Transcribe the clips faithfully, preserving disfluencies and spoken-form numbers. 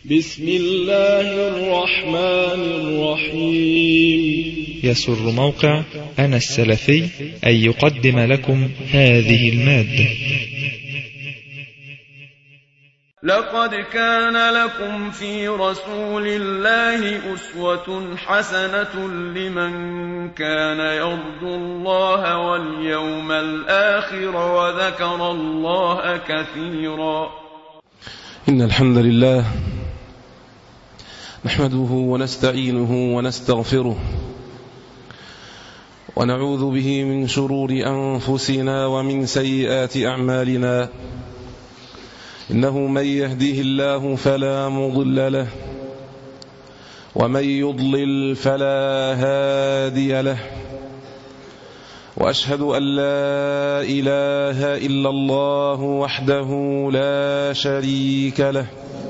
بسم الله الرحمن الرحيم. يسر موقع أنا السلفي أن يقدم لكم هذه المادة. لقد كان لكم في رسول الله أسوة حسنة لمن كان يرجو الله واليوم الآخر وذكر الله كثيرا. إن الحمد لله نحمده ونستعينه ونستغفره ونعوذ به من شرور أنفسنا ومن سيئات أعمالنا. إنه من يهده الله فلا مضل له ومن يضلل فلا هادي له، وأشهد أن لا إله إلا الله وحده لا شريك له،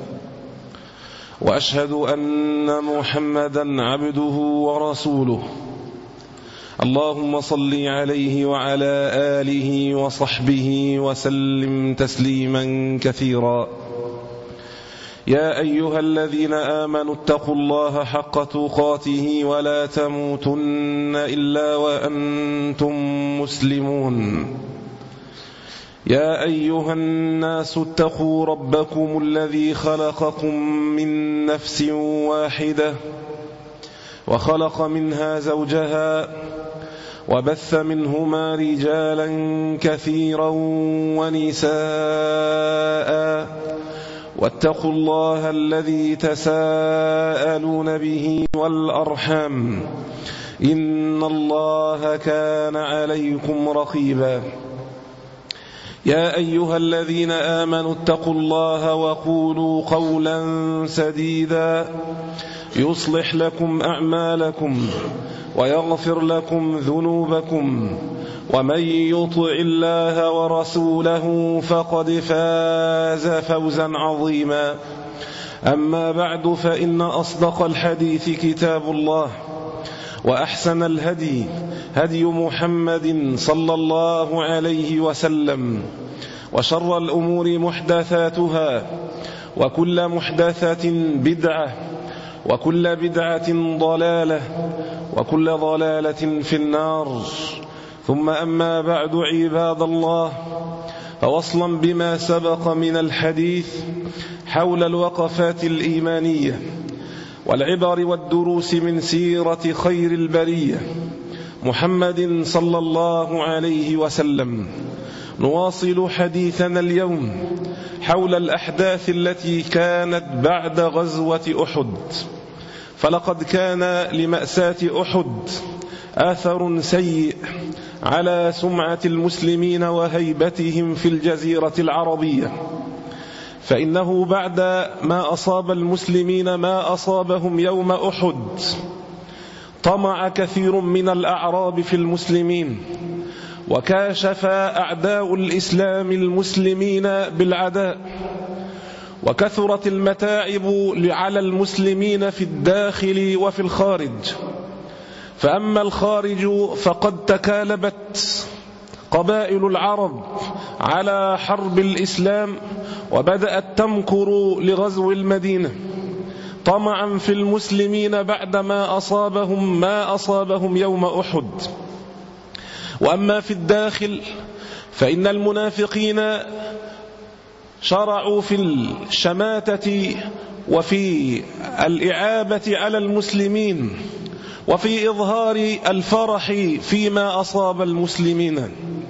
وأشهد أن محمدا عبده ورسوله. اللهم صل عليه وعلى آله وصحبه وسلم تسليما كثيرا. يا أيها الذين آمنوا اتقوا الله حق تقاته ولا تموتن إلا وأنتم مسلمون. يا أيها الناس اتقوا ربكم الذي خلقكم من نفس واحدة وخلق منها زوجها وبث منهما رجالا كثيرا ونساء، واتقوا الله الذي تساءلون به والأرحام إن الله كان عليكم رقيبا. يا أيها الذين آمنوا اتقوا الله وقولوا قولا سديدا يصلح لكم أعمالكم ويغفر لكم ذنوبكم، ومن يطع الله ورسوله فقد فاز فوزا عظيما. أما بعد، فإن أصدق الحديث كتاب الله، وأحسن الهدي هدي محمد صلى الله عليه وسلم، وشر الأمور محدثاتها، وكل محدثة بدعة، وكل بدعة ضلالة، وكل ضلالة في النار. ثم أما بعد، عباد الله، فوصلا بما سبق من الحديث حول الوقفات الإيمانية والعبر والدروس من سيرة خير البرية محمد صلى الله عليه وسلم، نواصل حديثنا اليوم حول الأحداث التي كانت بعد غزوة أحد. فلقد كان لمأساة أحد آثر سيء على سمعة المسلمين وهيبتهم في الجزيرة العربية، فإنه بعد ما أصاب المسلمين ما أصابهم يوم أحد طمع كثير من الأعراب في المسلمين، وكاشف أعداء الإسلام المسلمين بالعداء، وكثرت المتاعب على المسلمين في الداخل وفي الخارج. فأما الخارج فقد تكالبت قبائل العرب على حرب الإسلام، وبدأت تمكر لغزو المدينة طمعا في المسلمين بعدما أصابهم ما أصابهم يوم أحد. وأما في الداخل فإن المنافقين شرعوا في الشماتة وفي الإعابة على المسلمين وفي إظهار الفرح فيما أصاب المسلمين.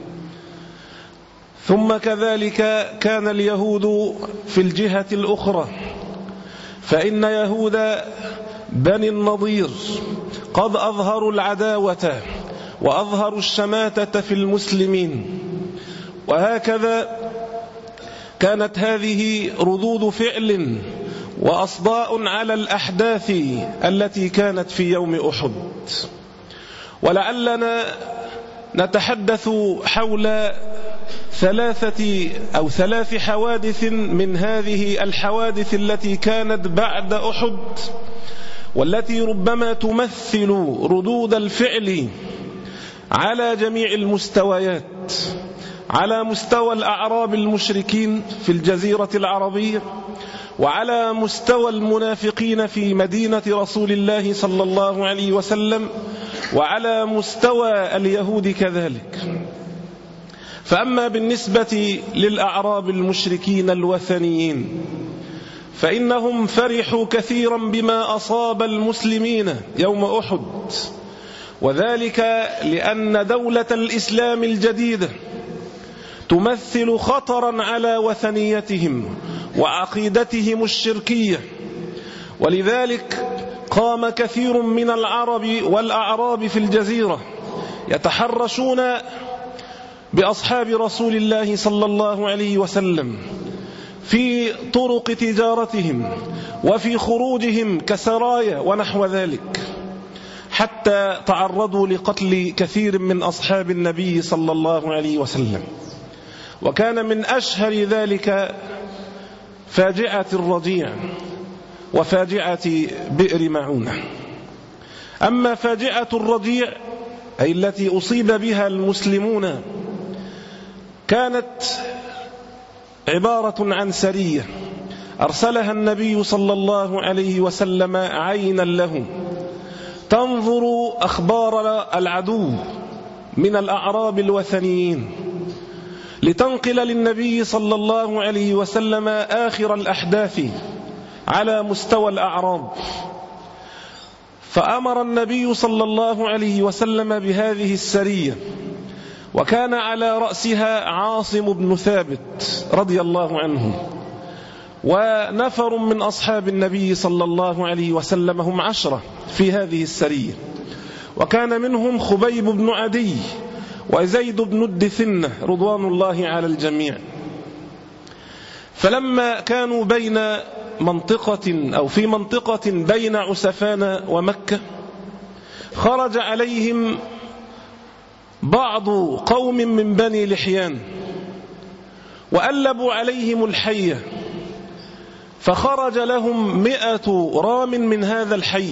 ثم كذلك كان اليهود في الجهة الأخرى، فإن يهود بني النضير قد أظهروا العداوة وأظهروا الشماتة في المسلمين. وهكذا كانت هذه ردود فعل وأصداء على الأحداث التي كانت في يوم أحد. ولعلنا نتحدث حول ثلاثة أو ثلاث حوادث من هذه الحوادث التي كانت بعد أحد، والتي ربما تمثل ردود الفعل على جميع المستويات، على مستوى الأعراب المشركين في الجزيرة العربية، وعلى مستوى المنافقين في مدينة رسول الله صلى الله عليه وسلم، وعلى مستوى اليهود كذلك. فأما بالنسبة للأعراب المشركين الوثنيين فإنهم فرحوا كثيرا بما أصاب المسلمين يوم أحد، وذلك لأن دولة الإسلام الجديدة تمثل خطرا على وثنيتهم وعقيدتهم الشركية، ولذلك قام كثير من العرب والأعراب في الجزيرة يتحرشون بأصحاب رسول الله صلى الله عليه وسلم في طرق تجارتهم وفي خروجهم كسرايا ونحو ذلك، حتى تعرضوا لقتل كثير من أصحاب النبي صلى الله عليه وسلم. وكان من أشهر ذلك فاجعة الرجيع وفاجعة بئر معونة. أما فاجعة الرجيع أي التي أصيب بها المسلمون كانت عبارة عن سرية أرسلها النبي صلى الله عليه وسلم عينا لهم تنظر أخبار العدو من الأعراب الوثنيين، لتنقل للنبي صلى الله عليه وسلم آخر الأحداث على مستوى الأعراب. فأمر النبي صلى الله عليه وسلم بهذه السرية، وكان على رأسها عاصم بن ثابت رضي الله عنه، ونفر من أصحاب النبي صلى الله عليه وسلم، هم عشرة في هذه السرية، وكان منهم خبيب بن عدي وزيد بن الدثنة رضوان الله على الجميع. فلما كانوا بين منطقة أو في منطقة بين عسفان ومكة خرج عليهم بعض قوم من بني لحيان وألبوا عليهم الحية، فخرج لهم مئة رام من هذا الحي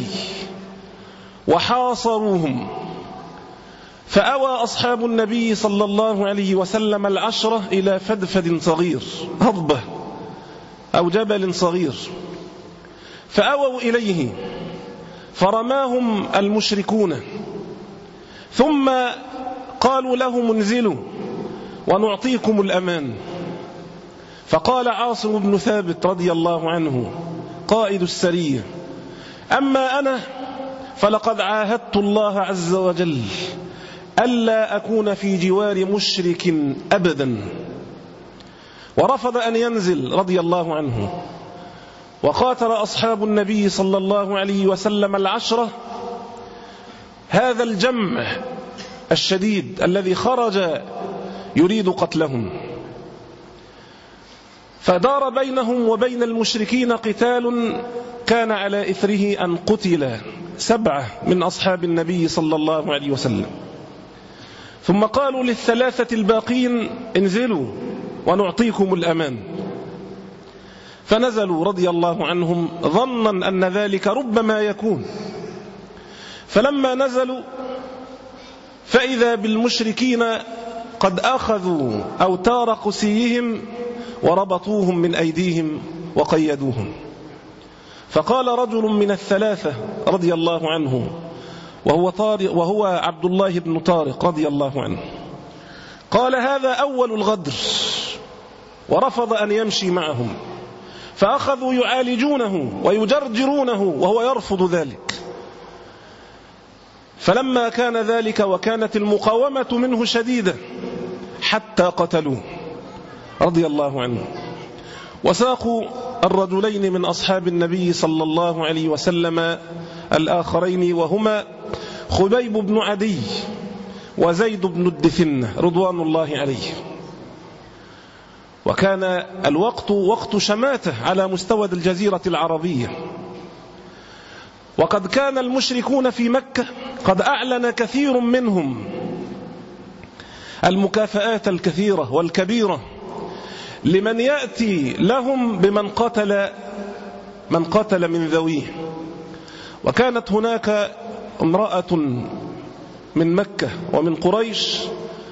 وحاصروهم. فأوى أصحاب النبي صلى الله عليه وسلم العشرة إلى فدفد صغير، هضبة أو جبل صغير، فأووا إليه فرماهم المشركون، ثم قالوا لهم انزلوا ونعطيكم الأمان. فقال عاصم بن ثابت رضي الله عنه قائد السرية: أما أنا فلقد عاهدت الله عز وجل ألا أكون في جوار مشرك أبدا، ورفض أن ينزل رضي الله عنه. وقاتل أصحاب النبي صلى الله عليه وسلم العشرة هذا الجمع الشديد الذي خرج يريد قتلهم، فدار بينهم وبين المشركين قتال كان على إثره أن قتل سبعة من أصحاب النبي صلى الله عليه وسلم. ثم قالوا للثلاثة الباقين انزلوا ونعطيكم الأمان، فنزلوا رضي الله عنهم ظنا أن ذلك ربما يكون. فلما نزلوا فإذا بالمشركين قد أخذوا أوتار قسيهم وربطوهم من أيديهم وقيدوهم. فقال رجل من الثلاثة رضي الله عنه وهو, طارق وهو عبد الله بن طارق رضي الله عنه، قال: هذا أول الغدر، ورفض أن يمشي معهم، فأخذوا يعالجونه ويجرجرونه وهو يرفض ذلك. فلما كان ذلك وكانت المقاومة منه شديدة حتى قتلوه رضي الله عنه. وساقوا الرجلين من أصحاب النبي صلى الله عليه وسلم الآخرين، وهما خبيب بن عدي وزيد بن الدثنة رضوان الله عليه. وكان الوقت وقت شماتة على مستوى الجزيرة العربية، وقد كان المشركون في مكة قد أعلن كثير منهم المكافآت الكثيرة والكبيرة لمن يأتي لهم بمن قتل من قتل من ذويه. وكانت هناك امرأة من مكة ومن قريش،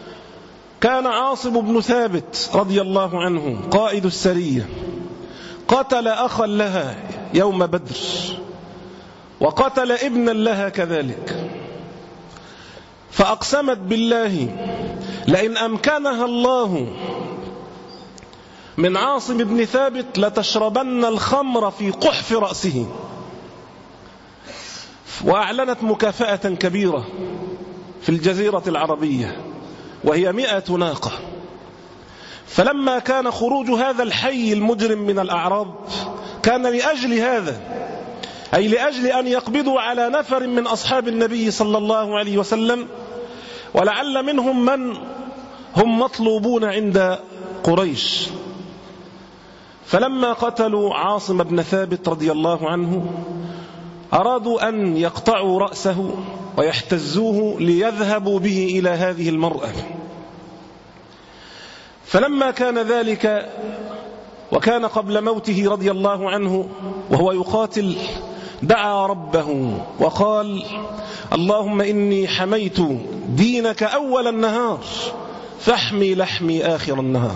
كان عاصم بن ثابت رضي الله عنه قائد السرية، قتل أخا لها يوم بدر، وقتل ابنا لها كذلك، فأقسمت بالله لئن أمكنها الله من عاصم بن ثابت لتشربن الخمر في قحف رأسه، وأعلنت مكافأة كبيرة في الجزيرة العربية وهي مئة ناقة. فلما كان خروج هذا الحي المجرم من الأعراب كان لأجل هذا، أي لأجل أن يقبضوا على نفر من أصحاب النبي صلى الله عليه وسلم، ولعل منهم من هم مطلوبون عند قريش. فلما قتلوا عاصم بن ثابت رضي الله عنه أرادوا أن يقطعوا رأسه ويحتزوه ليذهبوا به إلى هذه المرأة. فلما كان ذلك وكان قبل موته رضي الله عنه وهو يقاتل دعا ربه وقال: اللهم إني حميت دينك أول النهار فاحمي لحمي آخر النهار.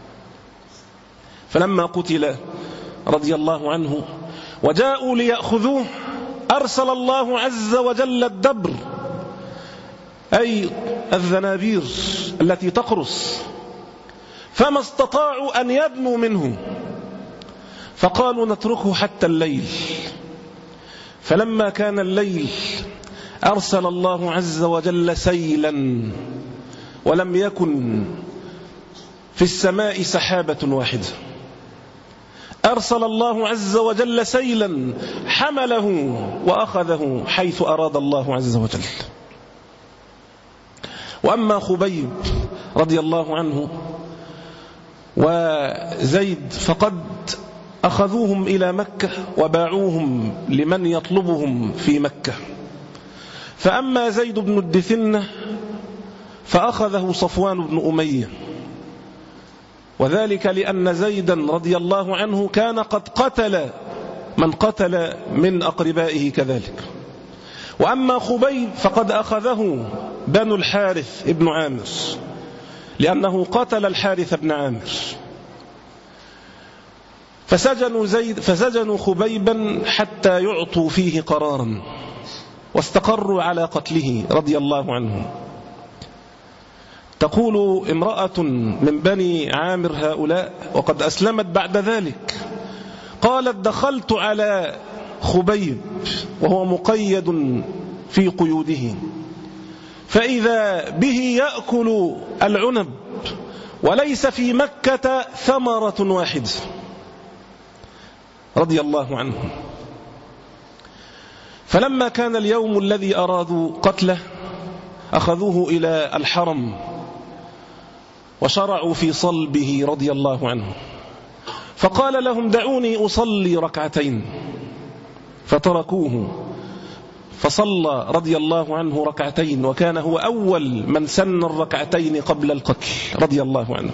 فلما قتل رضي الله عنه وجاءوا ليأخذوه أرسل الله عز وجل الدبر، أي الذنابير التي تقرص، فما استطاعوا أن يدنوا منه، فقالوا نتركه حتى الليل. فلما كان الليل أرسل الله عز وجل سيلا، ولم يكن في السماء سحابة واحدة، أرسل الله عز وجل سيلا حمله وأخذه حيث أراد الله عز وجل. وأما خبيب رضي الله عنه وزيد فقد أخذوهم إلى مكة وباعوهم لمن يطلبهم في مكة. فأما زيد بن الدثنة فأخذه صفوان بن أمية، وذلك لأن زيدا رضي الله عنه كان قد قتل من قتل من أقربائه كذلك. وأما خبيب فقد أخذه بنو الحارث ابن عامر، لأنه قتل الحارث بن عامر. فسجنوا, زيد فسجنوا خبيبا حتى يعطوا فيه قرارا، واستقروا على قتله رضي الله عنه. تقول امرأة من بني عامر هؤلاء وقد أسلمت بعد ذلك، قالت: دخلت على خبيب وهو مقيد في قيوده، فإذا به يأكل العنب وليس في مكة ثمرة واحدة رضي الله عنه. فلما كان اليوم الذي أرادوا قتله أخذوه إلى الحرم وشرعوا في صلبه رضي الله عنه، فقال لهم: دعوني أصلي ركعتين، فتركوه فصلى رضي الله عنه ركعتين، وكان هو أول من سن الركعتين قبل القتل رضي الله عنه.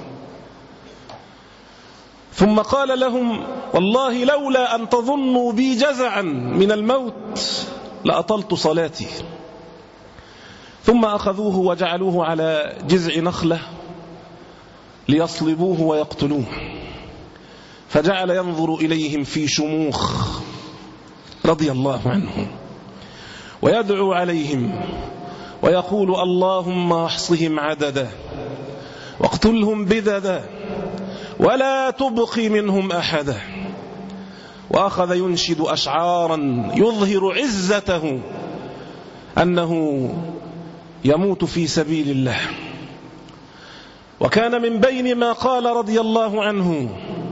ثم قال لهم: والله لولا أن تظنوا بي جزعا من الموت لأطلت صلاتي. ثم أخذوه وجعلوه على جذع نخلة ليصلبوه ويقتلوه، فجعل ينظر إليهم في شموخ رضي الله عنه، ويدعو عليهم ويقول: اللهم احصهم عددا واقتلهم بددا ولا تبقي منهم أحدا. وأخذ ينشد أشعارا يظهر عزته أنه يموت في سبيل الله. وكان من بين ما قال رضي الله عنه: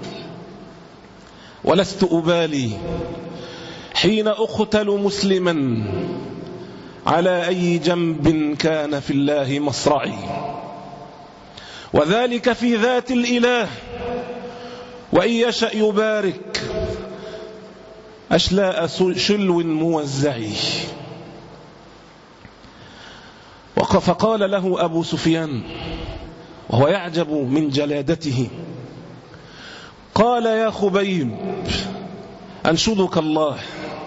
ولست أبالي حين أقتل مسلما على أي جنب كان في الله مصرعي، وذلك في ذات الإله، وإن يشأ يبارك أشلاء شلو موزعي. فقال له أبو سفيان وهو يعجب من جلادته، قال: يا خبيب أنشدك الله،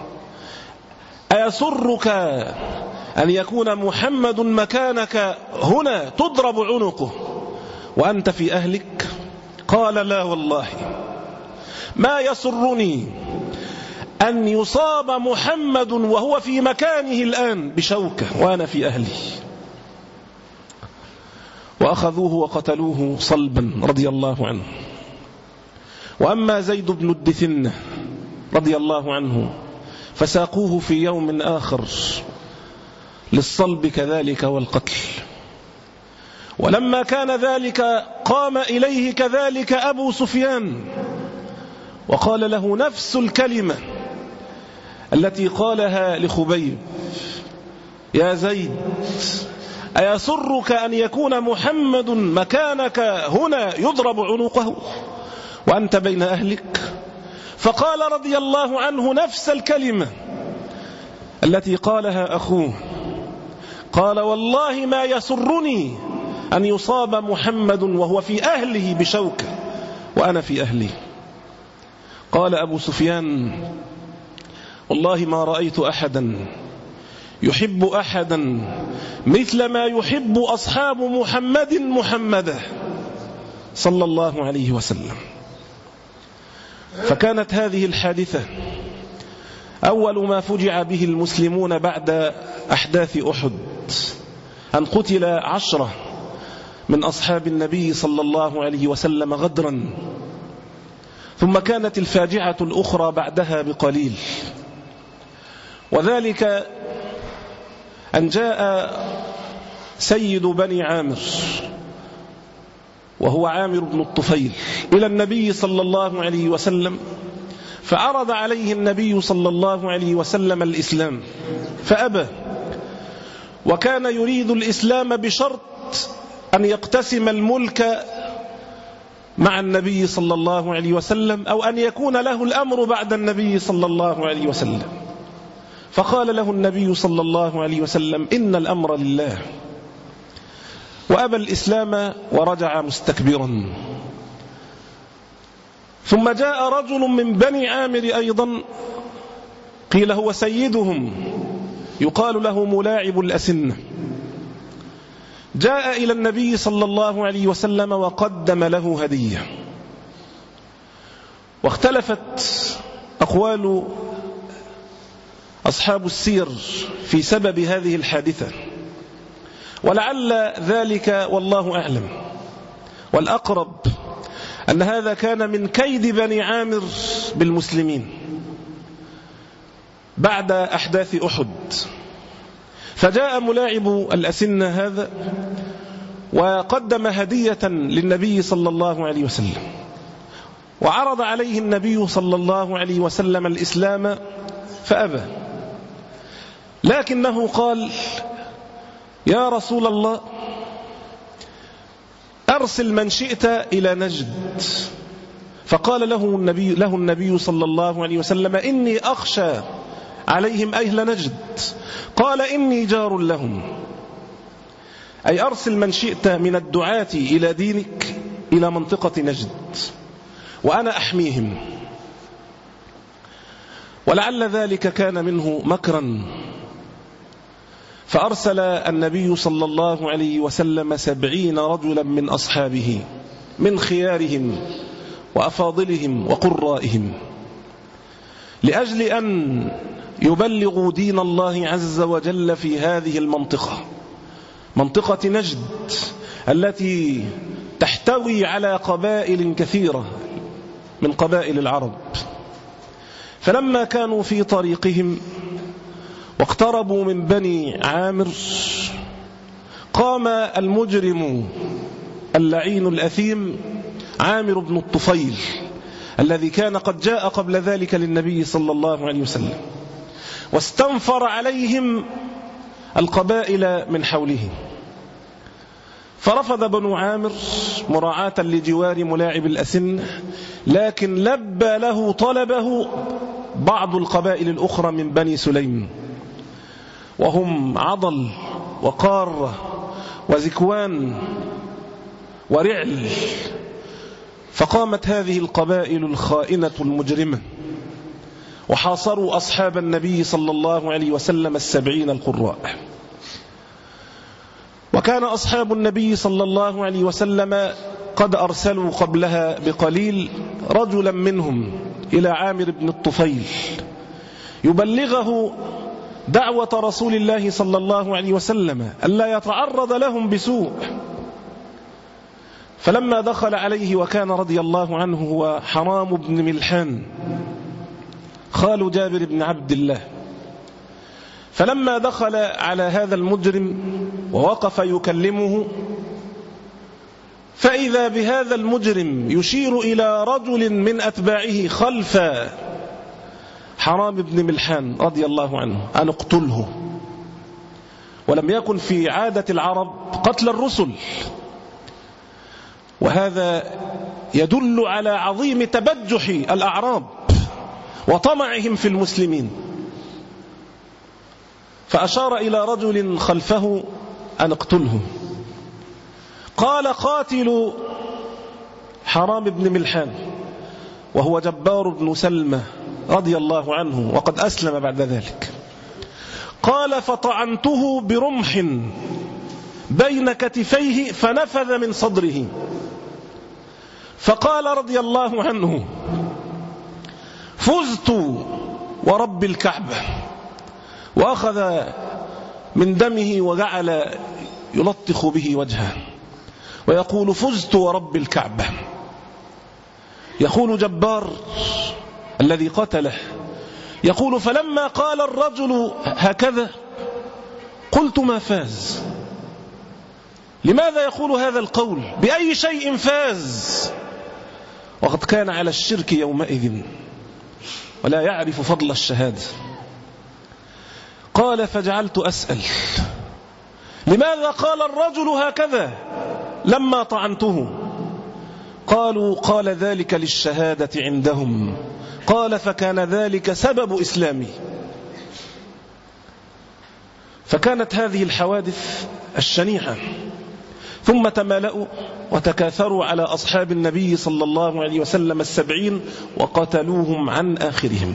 أيسرك أن يكون محمد مكانك هنا تضرب عنقه وأنت في أهلك؟ قال: لا والله. ما يسرني أن يصاب محمد وهو في مكانه الآن بشوكة وأنا في أهلي. وأخذوه وقتلوه صلبا رضي الله عنه. وأما زيد بن الدثنة رضي الله عنه فساقوه في يوم آخر للصلب كذلك والقتل. ولما كان ذلك قام إليه كذلك أبو سفيان وقال له نفس الكلمة التي قالها لخبيب: يا زيد أيسرك أن يكون محمد مكانك هنا يضرب عنقه وأنت بين أهلك؟ فقال رضي الله عنه نفس الكلمة التي قالها أخوه، قال: والله ما يسرني أن يصاب محمد وهو في أهله بشوكة وأنا في أهلي. قال أبو سفيان: والله ما رأيت أحدا يحب أحدا مثل ما يحب أصحاب محمد محمدا صلى الله عليه وسلم. فكانت هذه الحادثة أول ما فجع به المسلمون بعد أحداث أحد، أن قتل عشرة من أصحاب النبي صلى الله عليه وسلم غدرا. ثم كانت الفاجعة الأخرى بعدها بقليل، وذلك أن جاء سيد بني عامر وهو عامر بن الطفيل إلى النبي صلى الله عليه وسلم، فعرض عليه النبي صلى الله عليه وسلم الإسلام فأبى، وكان يريد الإسلام بشرط أن يقتسم الملك مع النبي صلى الله عليه وسلم، أو أن يكون له الأمر بعد النبي صلى الله عليه وسلم. فقال له النبي صلى الله عليه وسلم: إن الأمر لله. وأبى الإسلام ورجع مستكبرا. ثم جاء رجل من بني عامر أيضا قيل هو سيدهم، يقال له ملاعب الأسنة، جاء إلى النبي صلى الله عليه وسلم وقدم له هدية. واختلفت أقوال أصحاب السير في سبب هذه الحادثة، ولعل ذلك والله أعلم، والأقرب أن هذا كان من كيد بني عامر بالمسلمين بعد أحداث أحد. فجاء ملاعب الأسنة هذا وقدم هدية للنبي صلى الله عليه وسلم، وعرض عليه النبي صلى الله عليه وسلم الإسلام فأبى، لكنه قال: يا رسول الله أرسل من شئت إلى نجد. فقال له النبي, له النبي صلى الله عليه وسلم: إني أخشى عليهم أهل نجد. قال: إني جار لهم، أي أرسل من شئت من الدعاة إلى دينك إلى منطقة نجد وأنا أحميهم. ولعل ذلك كان منه مكرا، فأرسل النبي صلى الله عليه وسلم سبعين رجلا من أصحابه من خيارهم وأفاضلهم وقرائهم لأجل أن يبلغوا دين الله عز وجل في هذه المنطقة، منطقة نجد التي تحتوي على قبائل كثيرة من قبائل العرب. فلما كانوا في طريقهم واقتربوا من بني عامر، قام المجرم اللعين الأثيم عامر بن الطفيل الذي كان قد جاء قبل ذلك للنبي صلى الله عليه وسلم، واستنفر عليهم القبائل من حوله. فرفض بنو عامر مراعاة لجوار ملاعب الأسن، لكن لبى له طلبه بعض القبائل الأخرى من بني سليم، وهم عضل وقارة وزكوان ورعل. فقامت هذه القبائل الخائنة المجرمة وحاصروا أصحاب النبي صلى الله عليه وسلم السبعين القراء. وكان أصحاب النبي صلى الله عليه وسلم قد أرسلوا قبلها بقليل رجلا منهم إلى عامر بن الطفيل يبلغه دعوة رسول الله صلى الله عليه وسلم ألا يتعرض لهم بسوء. فلما دخل عليه وكان رضي الله عنه هو حرام بن ملحان خال جابر بن عبد الله، فلما دخل على هذا المجرم ووقف يكلمه فإذا بهذا المجرم يشير إلى رجل من أتباعه خلف حرام بن ملحان رضي الله عنه أن اقتله. ولم يكن في عادة العرب قتل الرسل، وهذا يدل على عظيم تبجح الأعراب وطمعهم في المسلمين. فأشار إلى رجل خلفه أن اقتله. قال قاتل حرام بن ملحان وهو جبار بن سلمة رضي الله عنه وقد أسلم بعد ذلك. قال فطعنته برمح بين كتفيه فنفذ من صدره. فقال رضي الله عنه فزت ورب الكعبة، وأخذ من دمه وجعل يلطخ به وجهه ويقول فزت ورب الكعبة. يقول جبار الذي قتله يقول فلما قال الرجل هكذا قلت ما فاز. لماذا يقول هذا القول؟ بأي شيء فاز وقد كان على الشرك يومئذ ولا يعرف فضل الشهادة. قال فجعلت أسأل لماذا قال الرجل هكذا لما طعنته؟ قالوا قال ذلك للشهادة عندهم. قال فكان ذلك سبب إسلامي. فكانت هذه الحوادث الشنيعة، ثم تمالأوا وتكاثروا على أصحاب النبي صلى الله عليه وسلم السبعين وقتلوهم عن آخرهم.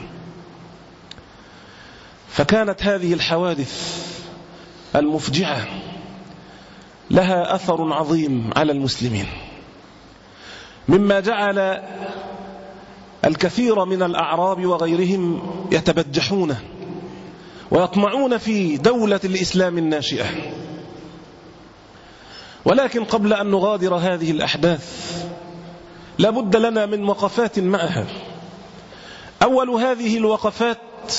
فكانت هذه الحوادث المفجعة لها أثر عظيم على المسلمين، مما جعل الكثير من الأعراب وغيرهم يتبجحون ويطمعون في دولة الإسلام الناشئة. ولكن قبل أن نغادر هذه الأحداث لابد لنا من وقفات معها. أول هذه الوقفات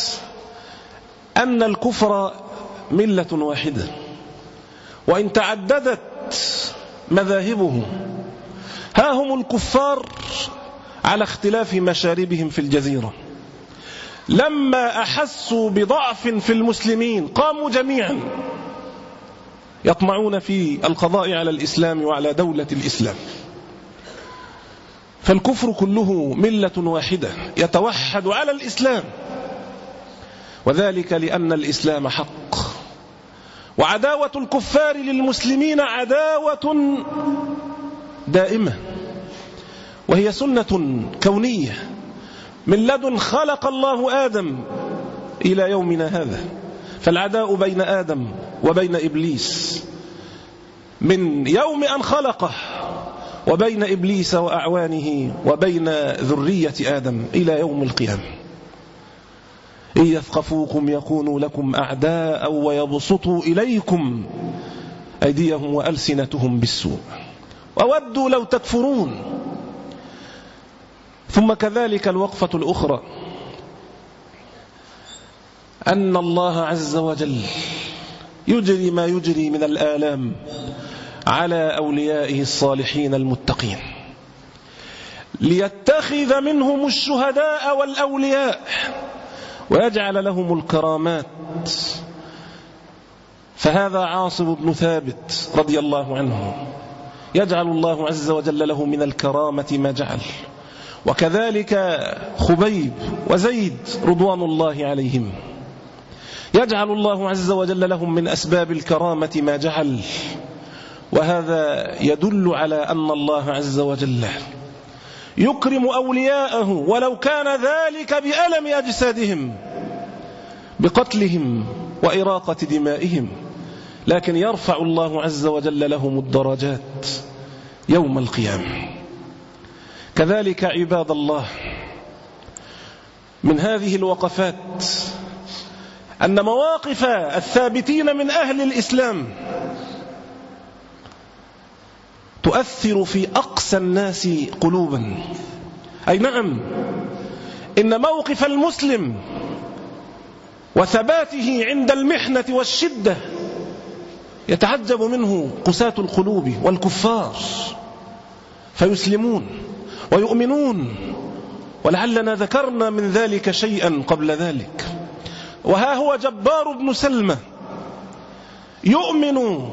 أن الكفر ملة واحدة، وإن تعددت مذاهبه ها هم الكفار على اختلاف مشاربهم في الجزيرة. لما أحسوا بضعف في المسلمين قاموا جميعا يطمعون في القضاء على الإسلام وعلى دولة الإسلام. فالكفر كله ملة واحدة يتوحد على الإسلام، وذلك لأن الإسلام حق. وعداوة الكفار للمسلمين عداوة دائمة، وهي سنة كونية من لدن خلق الله آدم إلى يومنا هذا. فالعداء بين آدم وبين إبليس من يوم أن خلقه، وبين إبليس وأعوانه وبين ذرية آدم إلى يوم القيامة. إن يثقفوكم يكونوا لكم أعداء ويبسطوا إليكم أيديهم وألسنتهم بالسوء وودوا لو تكفرون. ثم كذلك الوقفة الأخرى أن الله عز وجل يجري ما يجري من الآلام على أوليائه الصالحين المتقين ليتخذ منهم الشهداء والأولياء ويجعل لهم الكرامات. فهذا عاصم بن ثابت رضي الله عنه يجعل الله عز وجل له من الكرامة ما جعل، وكذلك خبيب وزيد رضوان الله عليهم يجعل الله عز وجل لهم من أسباب الكرامة ما جعل. وهذا يدل على أن الله عز وجل يكرم أولياءه ولو كان ذلك بألم أجسادهم بقتلهم وإراقة دمائهم، لكن يرفع الله عز وجل لهم الدرجات يوم القيامة. كذلك عباد الله من هذه الوقفات أن مواقف الثابتين من أهل الإسلام تؤثر في أقسى الناس قلوبا. أي نعم، إن موقف المسلم وثباته عند المحنة والشدة يتعجب منه قساة القلوب والكفار فيسلمون ويؤمنون، ولعلنا ذكرنا من ذلك شيئا قبل ذلك. وها هو جبار بن سلمة يؤمن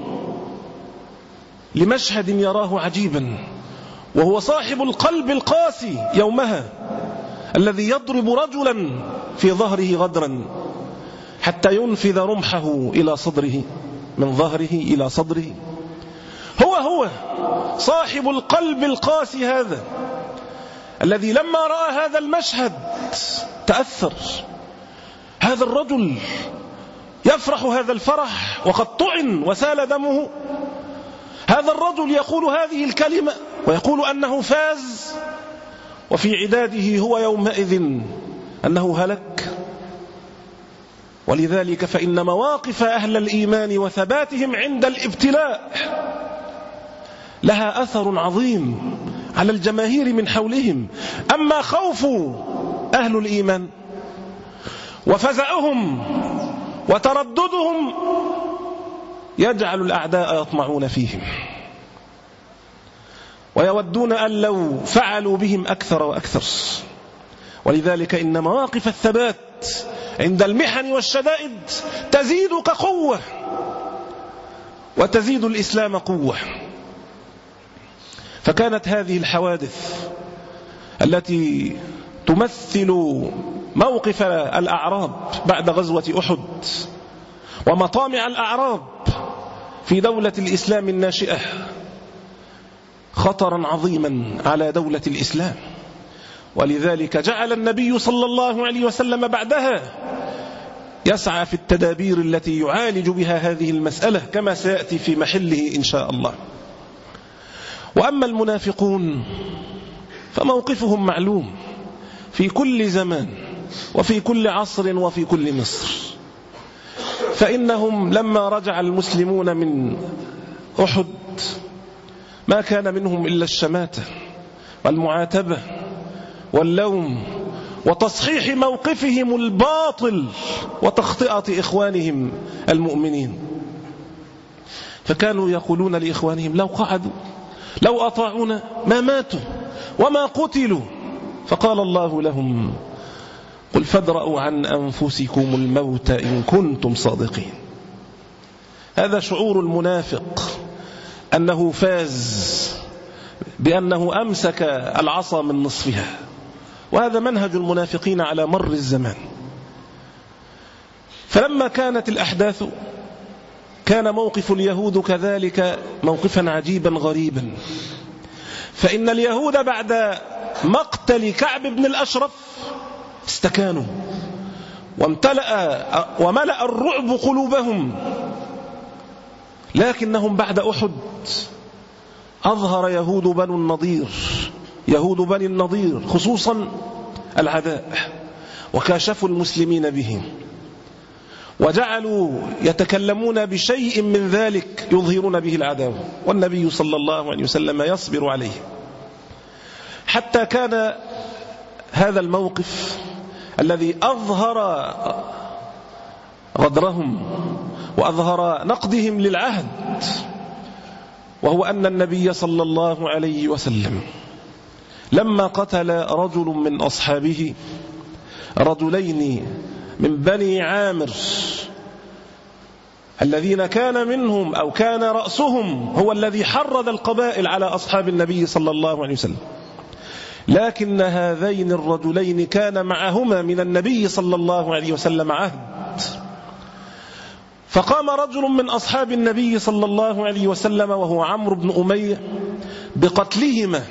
لمشهد يراه عجيبا، وهو صاحب القلب القاسي يومها الذي يضرب رجلا في ظهره غدرا حتى ينفذ رمحه إلى صدره، من ظهره إلى صدره. هو هو صاحب القلب القاسي هذا الذي لما رأى هذا المشهد تأثر. هذا الرجل يفرح هذا الفرح وقد طعن وسال دمه، هذا الرجل يقول هذه الكلمة ويقول أنه فاز، وفي عداده هو يومئذ أنه هلك. ولذلك فإن مواقف أهل الإيمان وثباتهم عند الابتلاء لها أثر عظيم على الجماهير من حولهم. أما خوف أهل الإيمان وفزعهم وترددهم يجعل الأعداء يطمعون فيهم ويودون أن لو فعلوا بهم أكثر وأكثر. ولذلك إن مواقف الثبات عند المحن والشدائد تزيدك قوة وتزيد الإسلام قوة. فكانت هذه الحوادث التي تمثل موقف الأعراب بعد غزوة أحد ومطامع الأعراب في دولة الإسلام الناشئة خطرا عظيما على دولة الإسلام. ولذلك جعل النبي صلى الله عليه وسلم بعدها يسعى في التدابير التي يعالج بها هذه المسألة كما سيأتي في محله إن شاء الله. وأما المنافقون فموقفهم معلوم في كل زمان وفي كل عصر وفي كل مصر. فإنهم لما رجع المسلمون من أحد ما كان منهم إلا الشماتة والمعاتبة واللوم وتصحيح موقفهم الباطل وتخطئة إخوانهم المؤمنين. فكانوا يقولون لإخوانهم لو قعدوا لو أطاعونا ما ماتوا وما قتلوا. فقال الله لهم قل فادرءوا عن أنفسكم الموت إن كنتم صادقين. هذا شعور المنافق أنه فاز بأنه أمسك العصا من نصفها، وهذا منهج المنافقين على مر الزمان. فلما كانت الأحداث كان موقف اليهود كذلك موقفا عجيبا غريبا. فإن اليهود بعد مقتل كعب بن الأشرف استكانوا وامتلأ وملأ الرعب قلوبهم، لكنهم بعد أحد أظهر يهود بنو النضير يهود بني النضير خصوصا العداء، وكاشفوا المسلمين بهم وجعلوا يتكلمون بشيء من ذلك يظهرون به العداوة، والنبي صلى الله عليه وسلم يصبر عليه. حتى كان هذا الموقف الذي أظهر غدرهم وأظهر نقدهم للعهد، وهو أن النبي صلى الله عليه وسلم لما قتل رجل من أصحابه رجلين من بني عامر الذين كان منهم أو كان رأسهم هو الذي حرض القبائل على أصحاب النبي صلى الله عليه وسلم، لكن هذين الرجلين كان معهما من النبي صلى الله عليه وسلم عهد. فقام رجل من أصحاب النبي صلى الله عليه وسلم وهو عمرو بن أمية بقتلهما،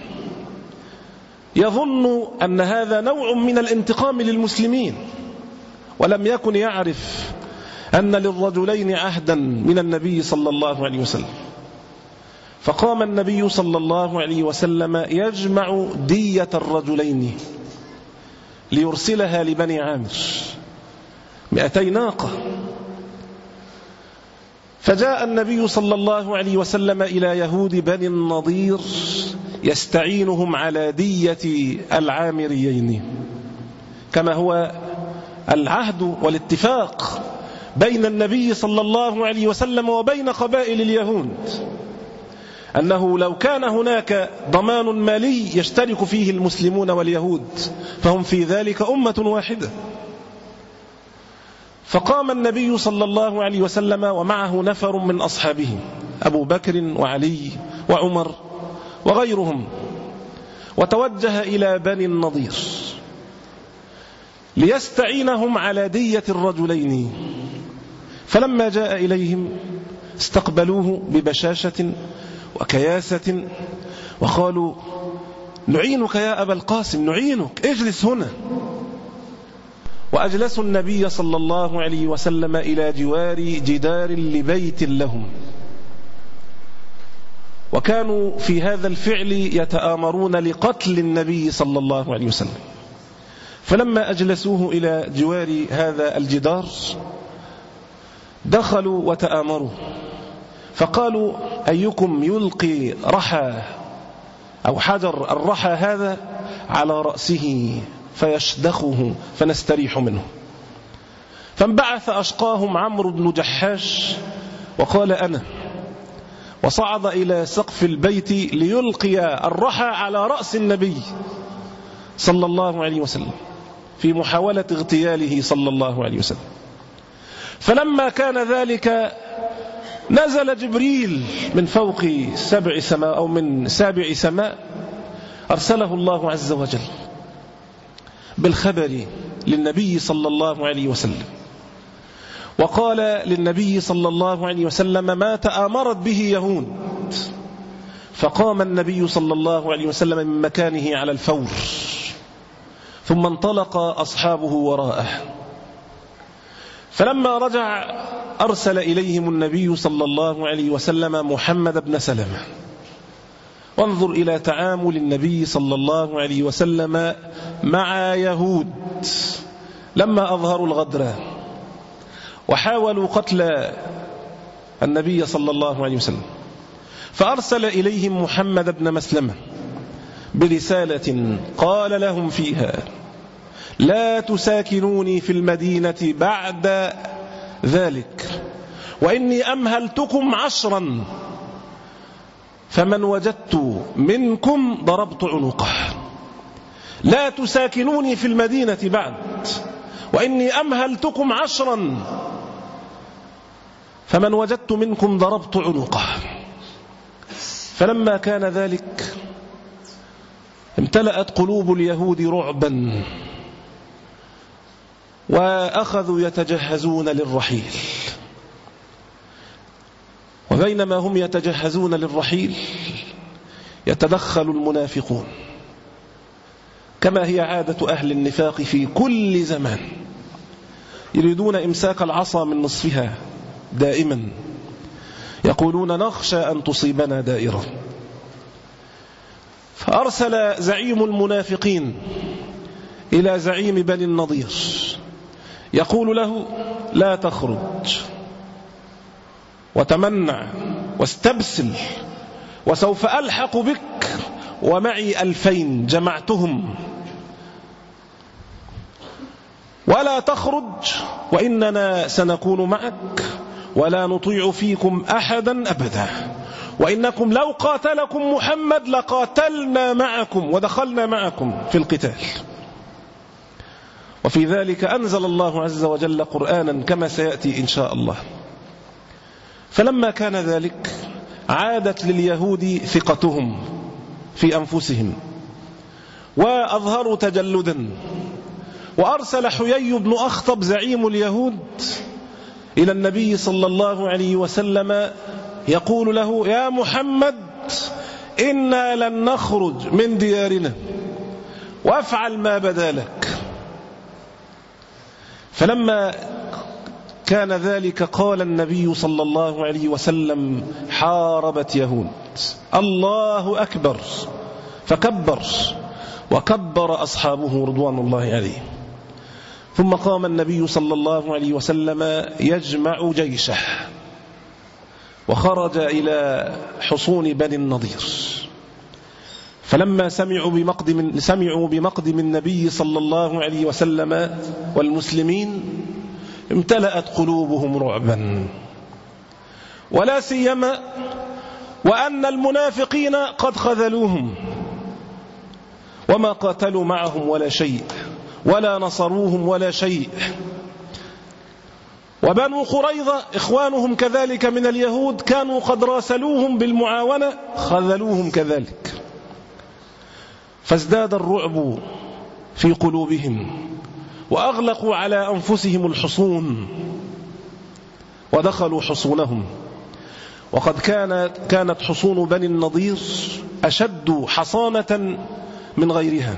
يظن أن هذا نوع من الانتقام للمسلمين، ولم يكن يعرف أن للرجلين عهدا من النبي صلى الله عليه وسلم. فقام النبي صلى الله عليه وسلم يجمع دية الرجلين ليرسلها لبني عامر، مئتي ناقة. فجاء النبي صلى الله عليه وسلم إلى يهود بني النضير يستعينهم على دية العامريين، كما هو العهد والاتفاق بين النبي صلى الله عليه وسلم وبين قبائل اليهود، أنه لو كان هناك ضمان مالي يشترك فيه المسلمون واليهود فهم في ذلك أمة واحدة. فقام النبي صلى الله عليه وسلم ومعه نفر من أصحابه، أبو بكر وعلي وعمر وغيرهم، وتوجه إلى بني النضير ليستعينهم على دية الرجلين. فلما جاء إليهم استقبلوه ببشاشة وكياسة وقالوا: نعينك يا أبا القاسم، نعينك، اجلس هنا. وأجلسوا النبي صلى الله عليه وسلم إلى جوار جدار لبيت لهم، وكانوا في هذا الفعل يتآمرون لقتل النبي صلى الله عليه وسلم. فلما أجلسوه إلى جوار هذا الجدار دخلوا وتآمروا، فقالوا: أيكم يلقي رحى أو حجر الرحى هذا على رأسه فيشدخه فنستريح منه. فانبعث أشقاهم عمرو بن جحاش وقال: أنا، وصعد إلى سقف البيت ليلقي الرحى على رأس النبي صلى الله عليه وسلم في محاولة اغتياله صلى الله عليه وسلم. فلما كان ذلك نزل جبريل من فوق سبع سماء أو من سابع سماء، أرسله الله عز وجل بالخبر للنبي صلى الله عليه وسلم، وقال للنبي صلى الله عليه وسلم ما تآمرت به يهود. فقام النبي صلى الله عليه وسلم من مكانه على الفور، ثم انطلق أصحابه وراءه. فلما رجع أرسل إليهم النبي صلى الله عليه وسلم محمد بن سلمة. وانظر إلى تعامل النبي صلى الله عليه وسلم مع يهود لما أظهروا الغدر وحاولوا قتل النبي صلى الله عليه وسلم، فأرسل إليهم محمد بن مسلمة برسالة قال لهم فيها: لا تساكنوني في المدينة بعد ذلك، وإني أمهلتكم عشرا، فمن وجدت منكم ضربت عنقه. لا تساكنوني في المدينة بعد، وإني أمهلتكم عشرا، فمن وجدت منكم ضربت عنقه. فلما كان ذلك امتلأت قلوب اليهود رعبا، وأخذوا يتجهزون للرحيل. وبينما هم يتجهزون للرحيل يتدخل المنافقون، كما هي عادة أهل النفاق في كل زمان، يريدون إمساك العصا من نصفها دائما، يقولون: نخشى أن تصيبنا دائرة. فأرسل زعيم المنافقين إلى زعيم بني النضير يقول له: لا تخرج وتمنع واستبسل، وسوف ألحق بك ومعي ألفين جمعتهم، ولا تخرج وإننا سنكون معك ولا نطيع فيكم أحدا أبدا، وإنكم لو قاتلكم محمد لقاتلنا معكم ودخلنا معكم في القتال. وفي ذلك أنزل الله عز وجل قرآنا كما سيأتي إن شاء الله. فلما كان ذلك عادت لليهود ثقتهم في أنفسهم وأظهروا تجلدا، وأرسل حيي بن أخطب زعيم اليهود إلى النبي صلى الله عليه وسلم يقول له: يا محمد، إنا لن نخرج من ديارنا، وافعل ما بدا لك. فلما كان ذلك قال النبي صلى الله عليه وسلم: حاربت يهود. الله أكبر، فكبر وكبر أصحابه رضوان الله عليه. ثم قام النبي صلى الله عليه وسلم يجمع جيشه وخرج إلى حصون بني النضير. فلما سمعوا بمقدم, سمعوا بمقدم النبي صلى الله عليه وسلم والمسلمين امتلأت قلوبهم رعبا، ولا سيما وأن المنافقين قد خذلوهم وما قاتلوا معهم ولا شيء ولا نصروهم ولا شيء. وبنو قريظة إخوانهم كذلك من اليهود كانوا قد راسلوهم بالمعاونة، خذلوهم كذلك. فازداد الرعب في قلوبهم وأغلقوا على أنفسهم الحصون ودخلوا حصونهم. وقد كانت, كانت حصون بني النضير أشد حصانة من غيرها،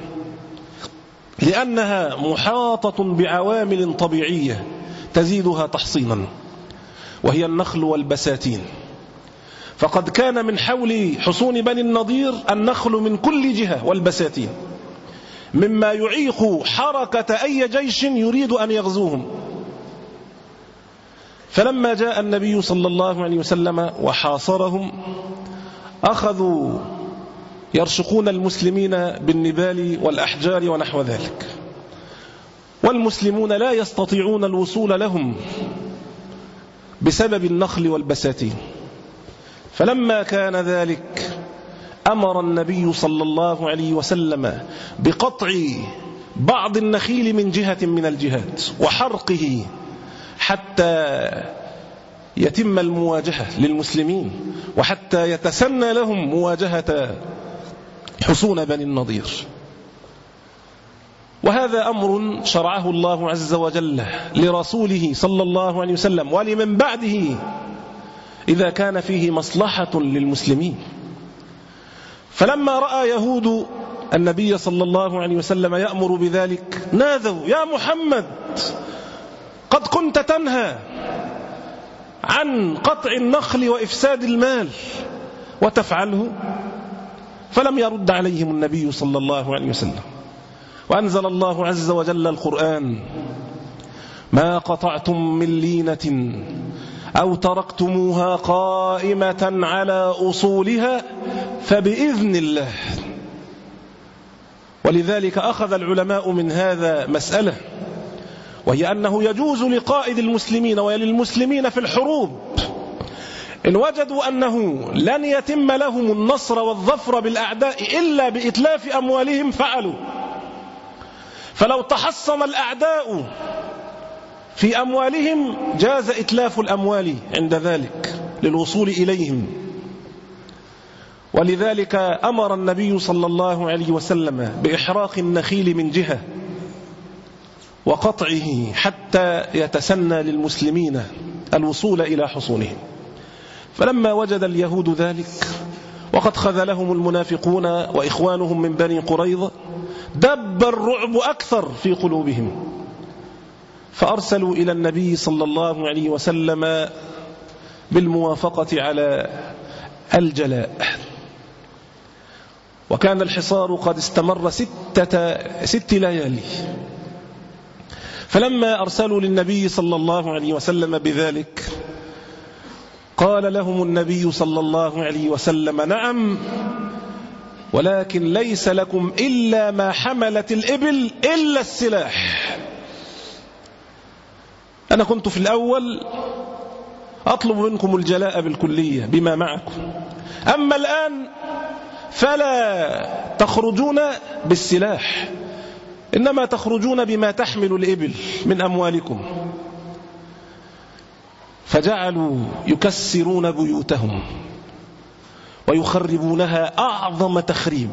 لأنها محاطة بعوامل طبيعية تزيدها تحصينا، وهي النخل والبساتين. فقد كان من حول حصون بني النضير النخل من كل جهة والبساتين، مما يعيق حركة أي جيش يريد أن يغزوهم. فلما جاء النبي صلى الله عليه وسلم وحاصرهم، أخذوا يرشقون المسلمين بالنبال والأحجار ونحو ذلك، والمسلمون لا يستطيعون الوصول لهم بسبب النخل والبساتين. فلما كان ذلك أمر النبي صلى الله عليه وسلم بقطع بعض النخيل من جهة من الجهات وحرقه حتى يتم المواجهة للمسلمين، وحتى يتسنى لهم مواجهة حصون بني النضير. وهذا أمر شرعه الله عز وجل لرسوله صلى الله عليه وسلم ولمن بعده إذا كان فيه مصلحة للمسلمين. فلما رأى يهود النبي صلى الله عليه وسلم يأمر بذلك، نادوا: يا محمد، قد كنت تنهى عن قطع النخل وإفساد المال وتفعله. فلم يرد عليهم النبي صلى الله عليه وسلم، وأنزل الله عز وجل القرآن: ما قطعتم من لينة أو تركتموها قائمة على أصولها فبإذن الله. ولذلك أخذ العلماء من هذا مسألة، وهي أنه يجوز لقائد المسلمين وللمسلمين في الحروب إن وجدوا أنه لن يتم لهم النصر والظفر بالأعداء إلا بإتلاف أموالهم فعلوا. فلو تحصن الأعداء في أموالهم جاز إتلاف الأموال عند ذلك للوصول إليهم. ولذلك أمر النبي صلى الله عليه وسلم بإحراق النخيل من جهة وقطعه حتى يتسنى للمسلمين الوصول إلى حصونهم. فلما وجد اليهود ذلك وقد خذلهم المنافقون وإخوانهم من بني قريظة، دب الرعب أكثر في قلوبهم، فأرسلوا إلى النبي صلى الله عليه وسلم بالموافقة على الجلاء. وكان الحصار قد استمر ستة ست ليالي. فلما أرسلوا للنبي صلى الله عليه وسلم بذلك، قال لهم النبي صلى الله عليه وسلم: نعم، ولكن ليس لكم إلا ما حملت الإبل إلا السلاح. أنا كنت في الأول أطلب منكم الجلاء بالكلية بما معكم، أما الآن فلا تخرجون بالسلاح، إنما تخرجون بما تحمل الإبل من أموالكم. فجعلوا يكسرون بيوتهم ويخربونها أعظم تخريب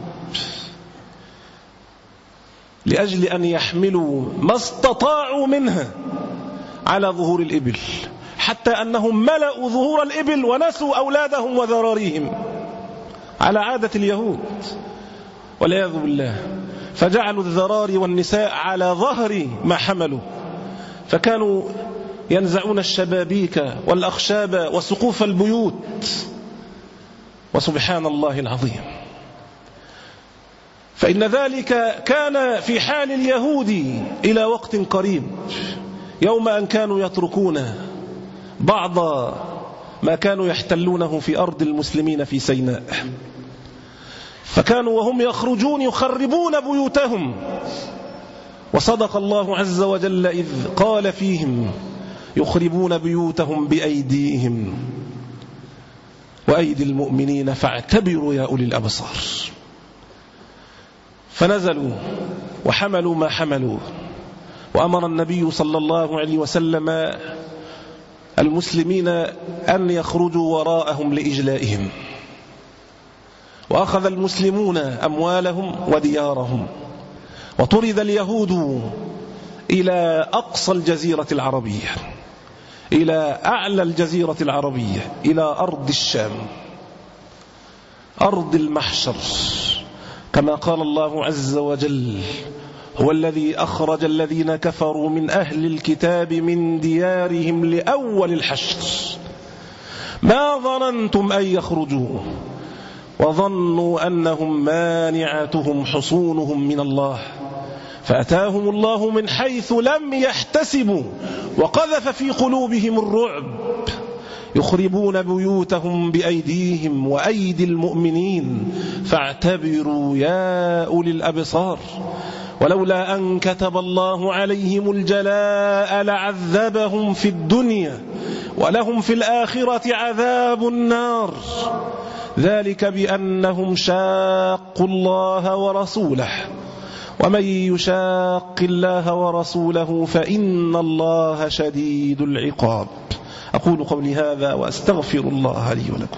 لأجل أن يحملوا ما استطاعوا منها على ظهور الإبل، حتى أنهم ملأوا ظهور الإبل ونسوا أولادهم وذراريهم على عادة اليهود والعياذ بالله. فجعلوا الذراري والنساء على ظهر ما حملوا، فكانوا ينزعون الشبابيك والأخشاب وسقوف البيوت. وسبحان الله العظيم، فإن ذلك كان في حال اليهود إلى وقت قريب، يوم أن كانوا يتركون بعض ما كانوا يحتلونه في أرض المسلمين في سيناء، فكانوا وهم يخرجون يخربون بيوتهم. وصدق الله عز وجل إذ قال فيهم: يخربون بيوتهم بأيديهم وأيدي المؤمنين فاعتبروا يا أولي الأبصار. فنزلوا وحملوا ما حملوا، وأمر النبي صلى الله عليه وسلم المسلمين أن يخرجوا وراءهم لإجلائهم، وأخذ المسلمون أموالهم وديارهم، وطرد اليهود إلى أقصى الجزيرة العربية، إلى أعلى الجزيرة العربية، إلى أرض الشام، أرض المحشر، كما قال الله عز وجل: هو الذي أخرج الذين كفروا من أهل الكتاب من ديارهم لأول الحشر ما ظننتم أن يخرجوا وظنوا أنهم مانعتهم حصونهم من الله فأتاهم الله من حيث لم يحتسبوا وقذف في قلوبهم الرعب يخربون بيوتهم بأيديهم وأيدي المؤمنين فاعتبروا يا أولي الأبصار ولولا أن كتب الله عليهم الجلاء لعذبهم في الدنيا ولهم في الآخرة عذاب النار ذلك بأنهم شاقوا الله ورسوله ومن يشاق الله ورسوله فإن الله شديد العقاب. أقول قولي هذا وأستغفر الله لي ولكم.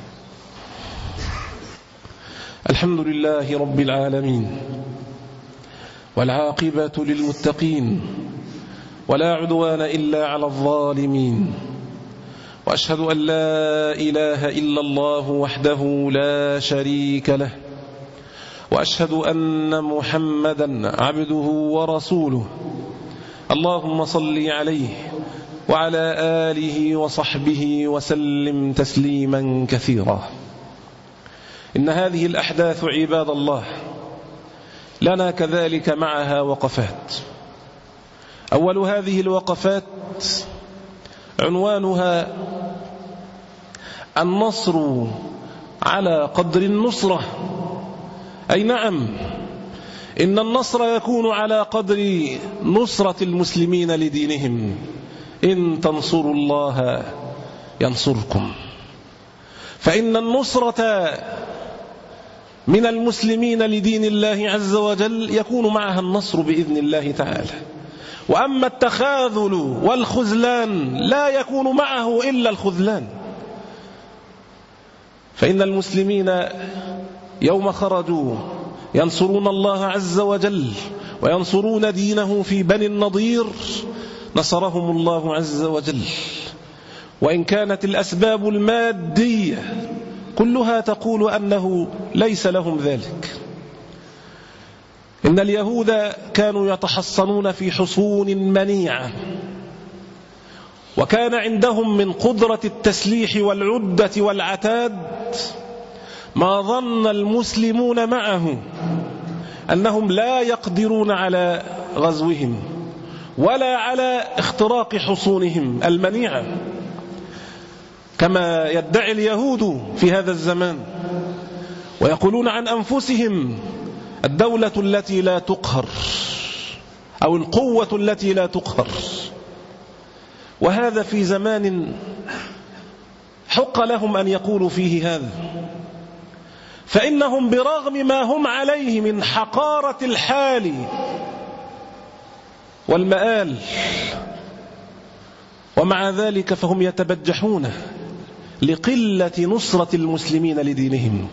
الحمد لله رب العالمين والعاقبة للمتقين ولا عدوان إلا على الظالمين، وأشهد أن لا إله إلا الله وحده لا شريك له، وأشهد أن محمدا عبده ورسوله. اللهم صل عليه وعلى آله وصحبه وسلم تسليما كثيرا. إن هذه الأحداث عباد الله لنا كذلك معها وقفات. أول هذه الوقفات عنوانها النصر على قدر النصرة. أي نعم، إن النصر يكون على قدر نصرة المسلمين لدينهم. إن تنصروا الله ينصركم، فإن النصرة من المسلمين لدين الله عز وجل يكون معها النصر بإذن الله تعالى. وأما التخاذل والخذلان لا يكون معه إلا الخذلان، فإن المسلمين يوم خرجوا ينصرون الله عز وجل وينصرون دينه في بني النضير نصرهم الله عز وجل، وإن كانت الأسباب المادية كلها تقول أنه ليس لهم ذلك. إن اليهود كانوا يتحصنون في حصون منيعة، وكان عندهم من قدرة التسليح والعدة والعتاد ما ظن المسلمون معه أنهم لا يقدرون على غزوهم ولا على اختراق حصونهم المنيعة، كما يدعي اليهود في هذا الزمان، ويقولون عن أنفسهم الدولة التي لا تقهر أو القوة التي لا تقهر. وهذا في زمان حق لهم أن يقولوا فيه هذا، فإنهم برغم ما هم عليه من حقارة الحال والمآل ومع ذلك فهم يتبجحون لقلة نصرة المسلمين لدينهم.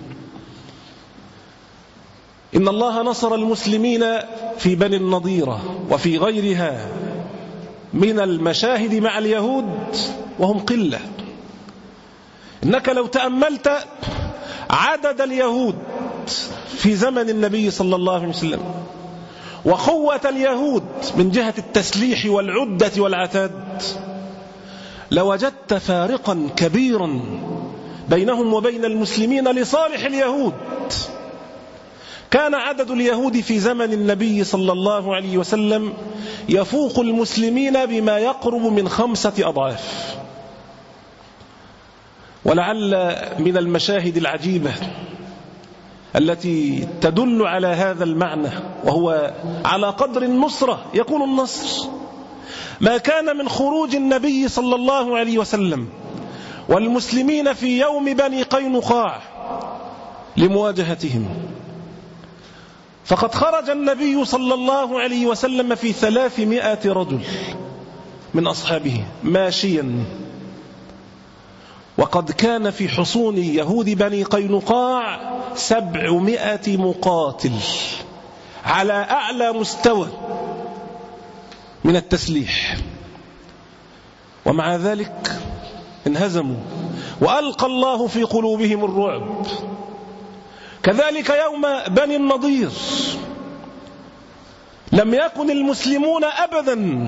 إن الله نصر المسلمين في بني النضيرة وفي غيرها من المشاهد مع اليهود وهم قلة. إنك لو تأملت عدد اليهود في زمن النبي صلى الله عليه وسلم وقوة اليهود من جهة التسليح والعدة والعتاد، لوجدت فارقا كبيرا بينهم وبين المسلمين لصالح اليهود. كان عدد اليهود في زمن النبي صلى الله عليه وسلم يفوق المسلمين بما يقرب من خمسة أضعاف. ولعل من المشاهد العجيبة التي تدل على هذا المعنى، وهو على قدر النصرة يكون النصر، ما كان من خروج النبي صلى الله عليه وسلم والمسلمين في يوم بني قينقاع لمواجهتهم. فقد خرج النبي صلى الله عليه وسلم في ثلاثمائة رجل من أصحابه ماشيا، وقد كان في حصون يهود بني قينقاع سبعمائة مقاتل على أعلى مستوى من التسليح، ومع ذلك انهزموا وألقى الله في قلوبهم الرعب. كذلك يوم بني النضير لم يكن المسلمون أبدا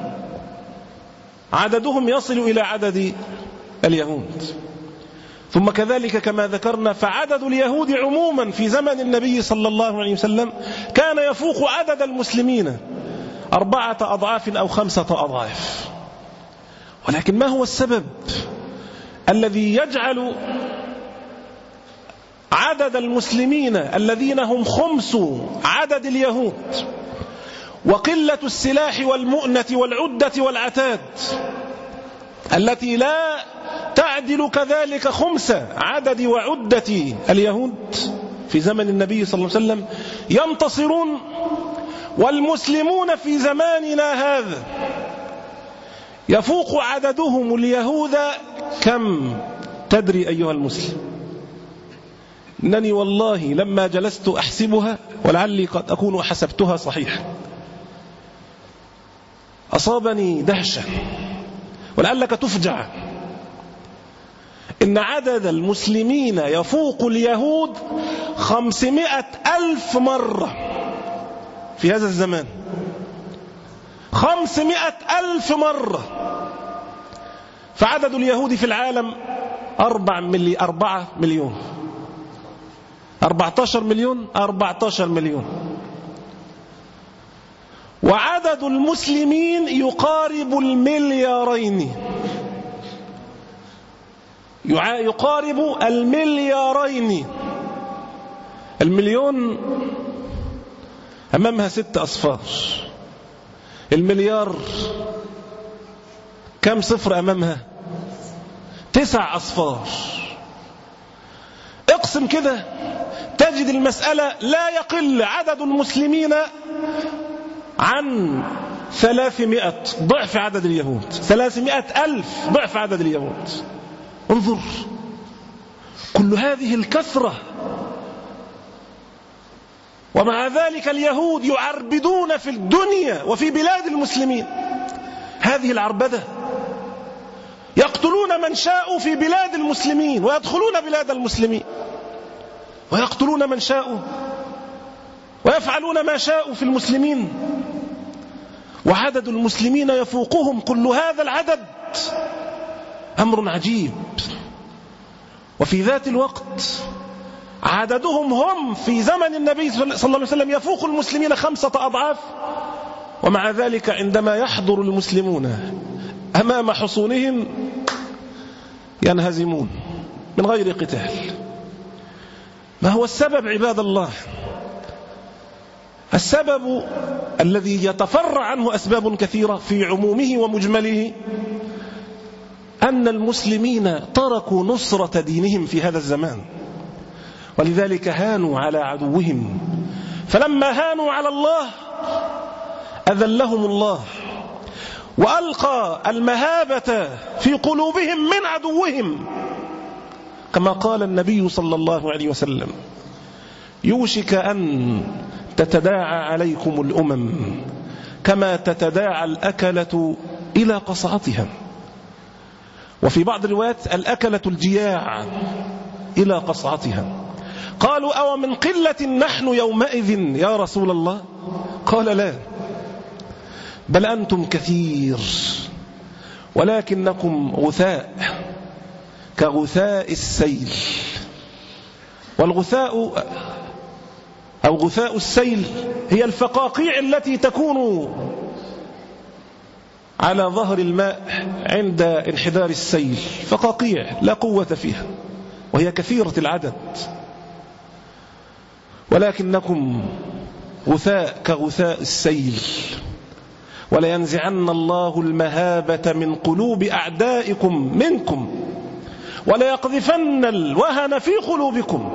عددهم يصل إلى عدد اليهود. ثم كذلك كما ذكرنا فعدد اليهود عموما في زمن النبي صلى الله عليه وسلم كان يفوق عدد المسلمين أربعة أضعاف أو خمسة أضعاف. ولكن ما هو السبب الذي يجعل عدد المسلمين الذين هم خمس عدد اليهود وقلة السلاح والمؤنة والعدة والعتاد التي لا تعدل كذلك خمس عدد وعدة اليهود في زمن النبي صلى الله عليه وسلم ينتصرون، والمسلمون في زماننا هذا يفوق عددهم اليهود كم تدري أيها المسلم؟ إنني والله لما جلست أحسبها ولعلي قد أكون حسبتها صحيحة أصابني دهشة ولعلك تفجع. إن عدد المسلمين يفوق اليهود خمسمائة ألف مرة في هذا الزمان، خمسمائة ألف مرة. فعدد اليهود في العالم أربعة ملي أربعة مليون أربعتاشر مليون أربعتاشر مليون، وعدد المسلمين يقارب المليارين، يقارب المليارين. المليون أمامها ست أصفار، المليار كم صفر أمامها؟ تسع أصفار. اقسم كده تجد المسألة لا يقل عدد المسلمين عن ثلاثمائة ضعف عدد اليهود، ثلاثمائة ألف ضعف عدد اليهود. انظر كل هذه الكثرة، ومع ذلك اليهود يعربدون في الدنيا وفي بلاد المسلمين هذه العربدة، يقتلون من شاءوا في بلاد المسلمين ويدخلون بلاد المسلمين، ويقتلون من شاءوا ويفعلون ما شاءوا في المسلمين، وعدد المسلمين يفوقهم كل هذا العدد. أمر عجيب. وفي ذات الوقت عددهم هم في زمن النبي صلى الله عليه وسلم يفوق المسلمين خمسة أضعاف، ومع ذلك عندما يحضر المسلمون أمام حصونهم ينهزمون من غير قتال. ما هو السبب عباد الله؟ السبب الذي يتفرع عنه أسباب كثيرة في عمومه ومجمله أن المسلمين تركوا نصرة دينهم في هذا الزمان، ولذلك هانوا على عدوهم، فلما هانوا على الله أذلهم الله وألقى المهابة في قلوبهم من عدوهم، كما قال النبي صلى الله عليه وسلم: يوشك أن تتداعى عليكم الأمم كما تتداعى الأكلة إلى قصعتها، وفي بعض الروايات الأكلة الجياع إلى قصعتها. قالوا: أو من قلة نحن يومئذ يا رسول الله؟ قال: لا، بل أنتم كثير ولكنكم غثاء كغثاء السيل. والغثاء أو غثاء السيل هي الفقاقيع التي تكون على ظهر الماء عند انحدار السيل، فقاقيع لا قوة فيها وهي كثيرة العدد، ولكنكم غثاء كغثاء السيل. ولينزعن الله المهابة من قلوب أعدائكم منكم وليقذفن الوهن في قلوبكم.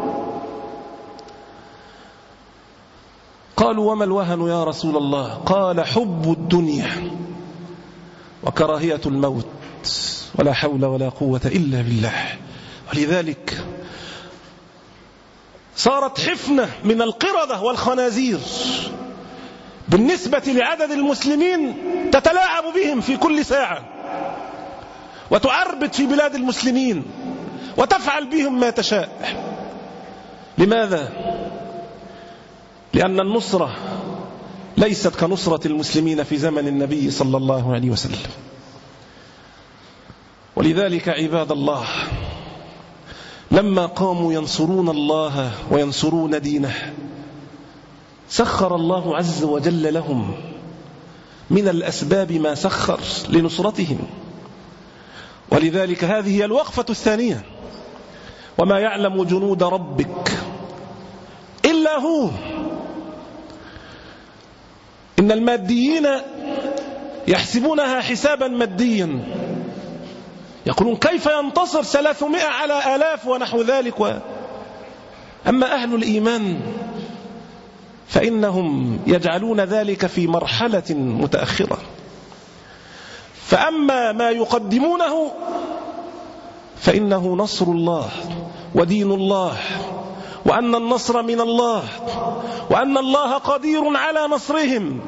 قالوا وما الوهن يا رسول الله؟ قال حب الدنيا وكراهية الموت ولا حول ولا قوة إلا بالله. ولذلك صارت حفنة من القردة والخنازير بالنسبة لعدد المسلمين تتلاعب بهم في كل ساعة وتعربد في بلاد المسلمين وتفعل بهم ما تشاء. لماذا؟ لأن النصرة ليست كنصرة المسلمين في زمن النبي صلى الله عليه وسلم. ولذلك عباد الله لما قاموا ينصرون الله وينصرون دينه سخر الله عز وجل لهم من الأسباب ما سخر لنصرتهم. ولذلك هذه هي الوقفة الثانية: وما يعلم جنود ربك إلا هو. إن الماديين يحسبونها حسابا ماديا، يقولون كيف ينتصر ثلاثمائة على آلاف ونحو ذلك و... أما أهل الإيمان فإنهم يجعلون ذلك في مرحلة متأخرة. فأما ما يقدمونه فإنه نصر الله ودين الله، وأن النصر من الله، وأن الله قدير على نصرهم.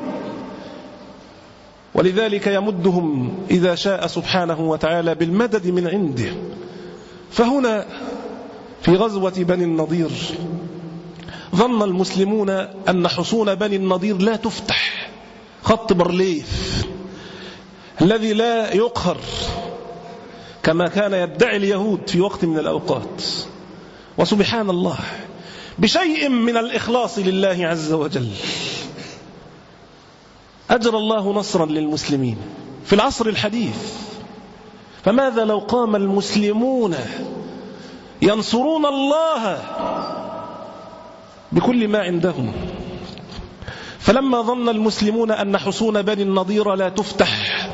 ولذلك يمدهم إذا شاء سبحانه وتعالى بالمدد من عنده. فهنا في غزوة بني النضير ظن المسلمون أن حصون بني النضير لا تفتح، خط برليف الذي لا يقهر كما كان يدعي اليهود في وقت من الأوقات. وسبحان الله بشيء من الإخلاص لله عز وجل أجرى الله نصرا للمسلمين في العصر الحديث. فماذا لو قام المسلمون ينصرون الله بكل ما عندهم؟ فلما ظن المسلمون أن حصون بني النضير لا تفتح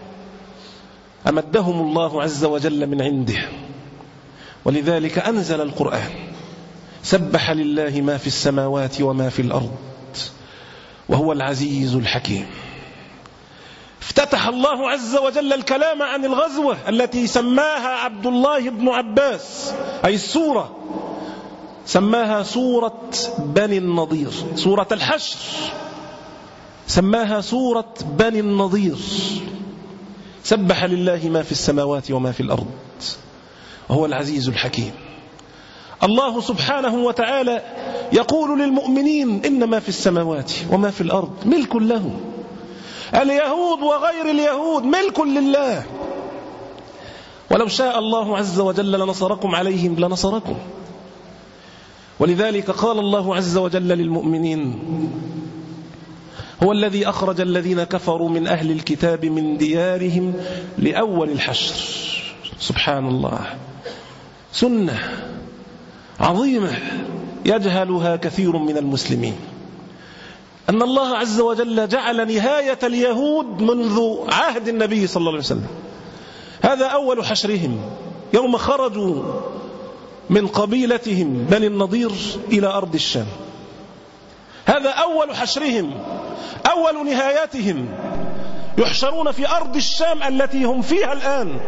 أمدهم الله عز وجل من عنده. ولذلك أنزل القرآن: سبح لله ما في السماوات وما في الأرض وهو العزيز الحكيم. افتتح الله عز وجل الكلام عن الغزوة التي سماها عبد الله بن عباس، أي السورة سماها سورة بني النضير، سورة الحشر سماها سورة بني النضير. سبح لله ما في السماوات وما في الأرض وهو العزيز الحكيم. الله سبحانه وتعالى يقول للمؤمنين: إنما في السماوات وما في الأرض ملك له، اليهود وغير اليهود ملك لله، ولو شاء الله عز وجل لنصركم عليهم لنصركم. ولذلك قال الله عز وجل للمؤمنين: هو الذي أخرج الذين كفروا من أهل الكتاب من ديارهم لأول الحشر. سبحان الله، سنة عظيمة يجهلها كثير من المسلمين، أن الله عز وجل جعل نهاية اليهود منذ عهد النبي صلى الله عليه وسلم. هذا أول حشرهم يوم خرجوا من قبيلتهم بني النضير إلى أرض الشام. هذا أول حشرهم، أول نهاياتهم، يحشرون في أرض الشام التي هم فيها الآن.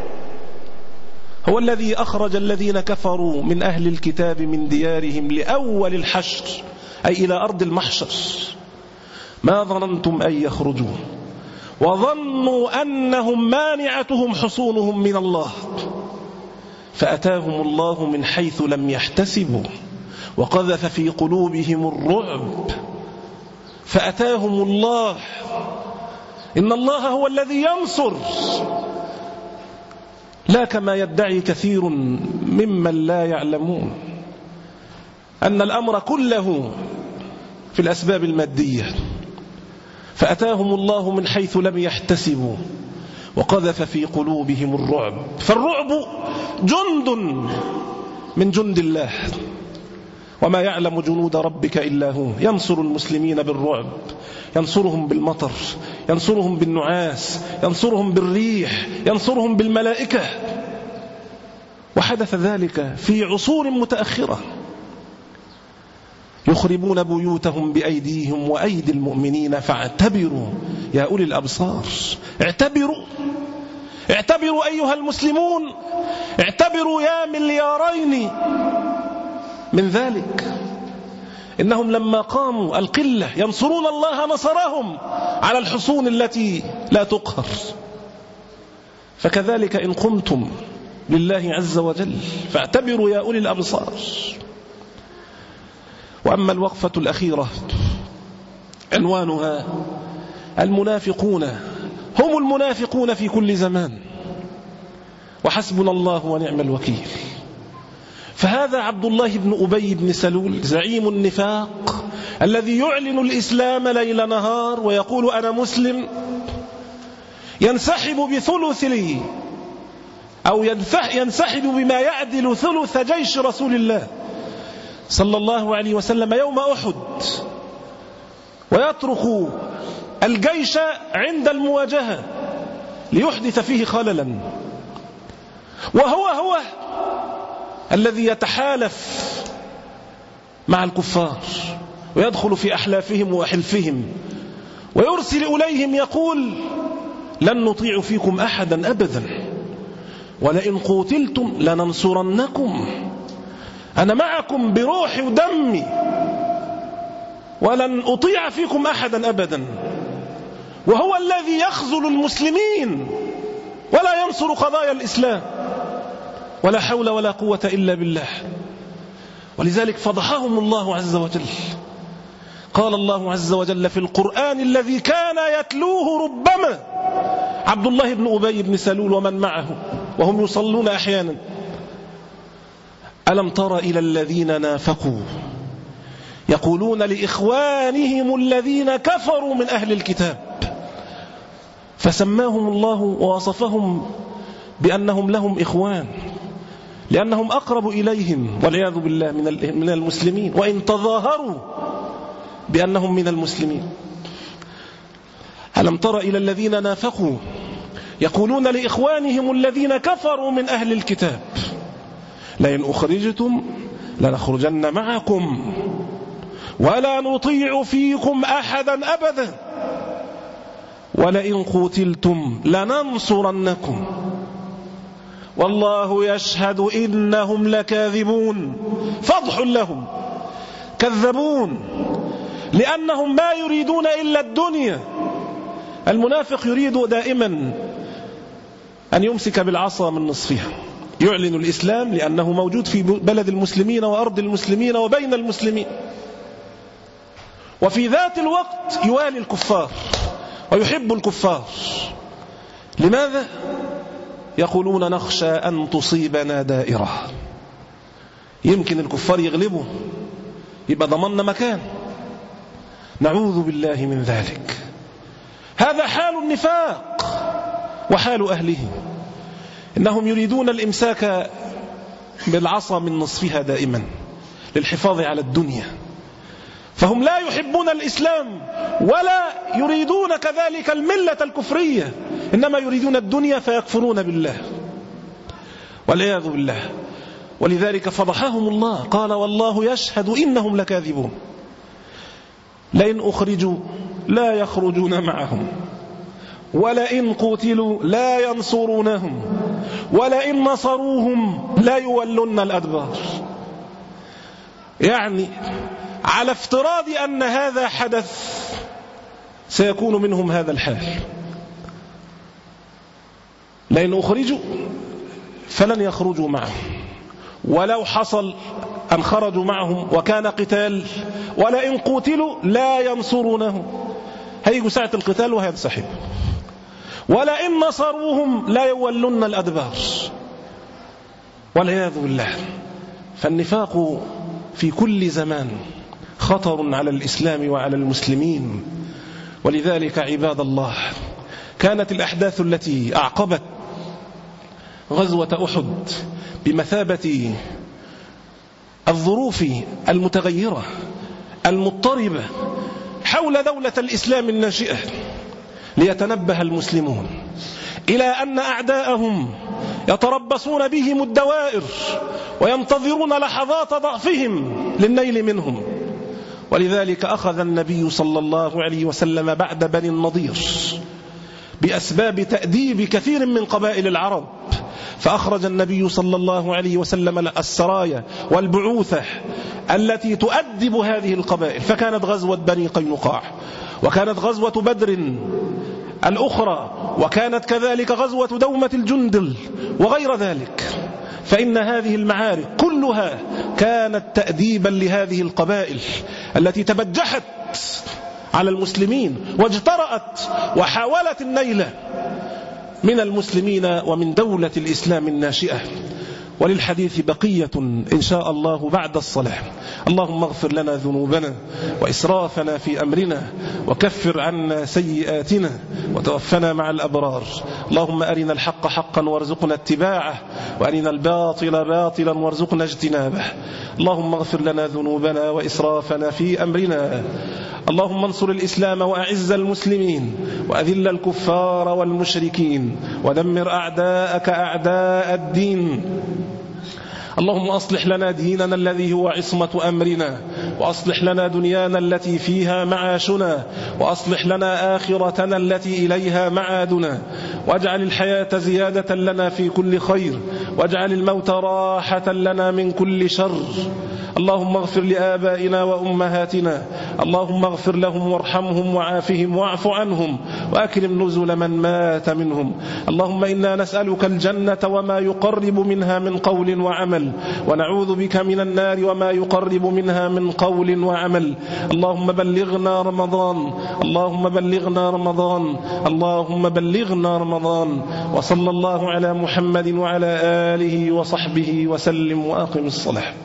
هو الذي أخرج الذين كفروا من أهل الكتاب من ديارهم لأول الحشر، أي إلى أرض المحشر. ما ظننتم أن يخرجوا وظنوا أنهم مانعتهم حصونهم من الله فأتاهم الله من حيث لم يحتسبوا وقذف في قلوبهم الرعب فأتاهم الله. إن الله هو الذي ينصر لا كما يدعي كثير ممن لا يعلمون أن الأمر كله في الأسباب المادية، فأتاهم الله من حيث لم يحتسبوا وقذف في قلوبهم الرعب. فالرعب جند من جند الله، وما يعلم جنود ربك إلا هو. ينصر المسلمين بالرعب، ينصرهم بالمطر، ينصرهم بالنعاس، ينصرهم بالريح، ينصرهم بالملائكة. وحدث ذلك في عصور متأخرة. يخربون بيوتهم بأيديهم وأيدي المؤمنين فاعتبروا يا أولي الأبصار. اعتبروا اعتبروا أيها المسلمون، اعتبروا يا مليارين من ذلك. إنهم لما قاموا القلة ينصرون الله نصرهم على الحصون التي لا تقهر. فكذلك إن قمتم لله عز وجل فاعتبروا يا أولي الأبصار. وأما الوقفة الأخيرة عنوانها المنافقون هم المنافقون في كل زمان، وحسبنا الله ونعم الوكيل. فهذا عبد الله بن أبي بن سلول زعيم النفاق الذي يعلن الإسلام ليل نهار ويقول أنا مسلم، ينسحب بثلث لي أو ينسحب بما يعدل ثلث جيش رسول الله صلى الله عليه وسلم يوم أحد، ويترك الجيش عند المواجهة ليحدث فيه خللا. وهو هو الذي يتحالف مع الكفار ويدخل في أحلافهم وحلفهم ويرسل إليهم يقول لن نطيع فيكم أحدا أبدا، ولئن قتلتم لننصرنكم، أنا معكم بروحي ودمي ولن أطيع فيكم أحدا أبدا. وهو الذي يخذل المسلمين ولا ينصر قضايا الإسلام، ولا حول ولا قوة إلا بالله. ولذلك فضحهم الله عز وجل. قال الله عز وجل في القرآن الذي كان يتلوه ربما عبد الله بن أبي بن سلول ومن معه وهم يصلون أحيانا: ألم تر إلى الذين نافقوا يقولون لإخوانهم الذين كفروا من أهل الكتاب، فسماهم الله ووصفهم بأنهم لهم إخوان لأنهم أقرب إليهم والعياذ بالله من المسلمين، وإن تظاهروا بأنهم من المسلمين. ألم تر إلى الذين نافقوا يقولون لإخوانهم الذين كفروا من أهل الكتاب لئن أخرجتم لنخرجن معكم ولا نطيع فيكم أحدا أبدا ولئن قتلتم لننصرنكم والله يشهد إنهم لكاذبون. فضح لهم، كذبون، لأنهم ما يريدون إلا الدنيا. المنافق يريد دائما أن يمسك بالعصا من نصفها، يعلن الإسلام لأنه موجود في بلد المسلمين وأرض المسلمين وبين المسلمين، وفي ذات الوقت يوالي الكفار ويحب الكفار. لماذا؟ يقولون نخشى أن تصيبنا دائرة، يمكن الكفار يغلبوا يبقى ضمننا مكان، نعوذ بالله من ذلك. هذا حال النفاق وحال أهله، إنهم يريدون الإمساك بالعصا من نصفها دائما للحفاظ على الدنيا، فهم لا يحبون الإسلام ولا يريدون كذلك الملة الكفرية، إنما يريدون الدنيا فيكفرون بالله والعياذ بالله. ولذلك فضحهم الله، قال والله يشهد إنهم لكاذبون. لئن أخرجوا لا يخرجون معهم ولئن قتلوا لا ينصرونهم ولئن نصروهم لا يولون الأدبار. يعني على افتراض أن هذا حدث سيكون منهم هذا الحال. لئن أخرجوا فلن يخرجوا معهم، ولو حصل أن خرجوا معهم وكان قتال ولئن قتلوا لا ينصرونه، هيجوا ساعة القتال وهينسحب. ولئن نصروهم لا يولون الأدبار، والعياذ بالله. فالنفاق في كل زمان خطر على الإسلام وعلى المسلمين. ولذلك عباد الله كانت الأحداث التي أعقبت غزوة أحد بمثابة الظروف المتغيرة المضطربة حول دولة الإسلام الناشئة، ليتنبه المسلمون إلى أن أعداءهم يتربصون بهم الدوائر وينتظرون لحظات ضعفهم للنيل منهم. ولذلك أخذ النبي صلى الله عليه وسلم بعد بني النضير بأسباب تأديب كثير من قبائل العرب، فأخرج النبي صلى الله عليه وسلم السرايا والبعوثة التي تؤدب هذه القبائل، فكانت غزوة بني قينقاع، وكانت غزوة بدر الأخرى، وكانت كذلك غزوة دومة الجندل وغير ذلك. فإن هذه المعارك كلها كانت تأديبا لهذه القبائل التي تبجحت على المسلمين واجترأت وحاولت النيل من المسلمين ومن دولة الإسلام الناشئة. وللحديث بقية إن شاء الله بعد الصلاة. اللهم اغفر لنا ذنوبنا وإسرافنا في أمرنا وكفر عنا سيئاتنا وتوفنا مع الأبرار. اللهم أرنا الحق حقا وارزقنا اتباعه، وأرنا الباطل باطلا وارزقنا اجتنابه. اللهم اغفر لنا ذنوبنا وإسرافنا في أمرنا. اللهم انصر الإسلام وأعز المسلمين، وأذل الكفار والمشركين، ودمر أعداءك أعداء الدين. اللهم أصلح لنا ديننا الذي هو عصمة أمرنا، وأصلح لنا دنيانا التي فيها معاشنا، وأصلح لنا آخرتنا التي إليها معادنا، واجعل الحياة زيادة لنا في كل خير، واجعل الموت راحة لنا من كل شر. اللهم اغفر لآبائنا وأمهاتنا، اللهم اغفر لهم وارحمهم وعافهم واعف عنهم، وأكرم نزل من مات منهم. اللهم إنا نسألك الجنة وما يقرب منها من قول وعمل، ونعوذ بك من النار وما يقرب منها من قول وعمل. اللهم بلغنا رمضان، اللهم بلغنا رمضان، اللهم بلغنا رمضان. وصلى الله على محمد وعلى آله وصحبه وسلم، وأقم الصلاة.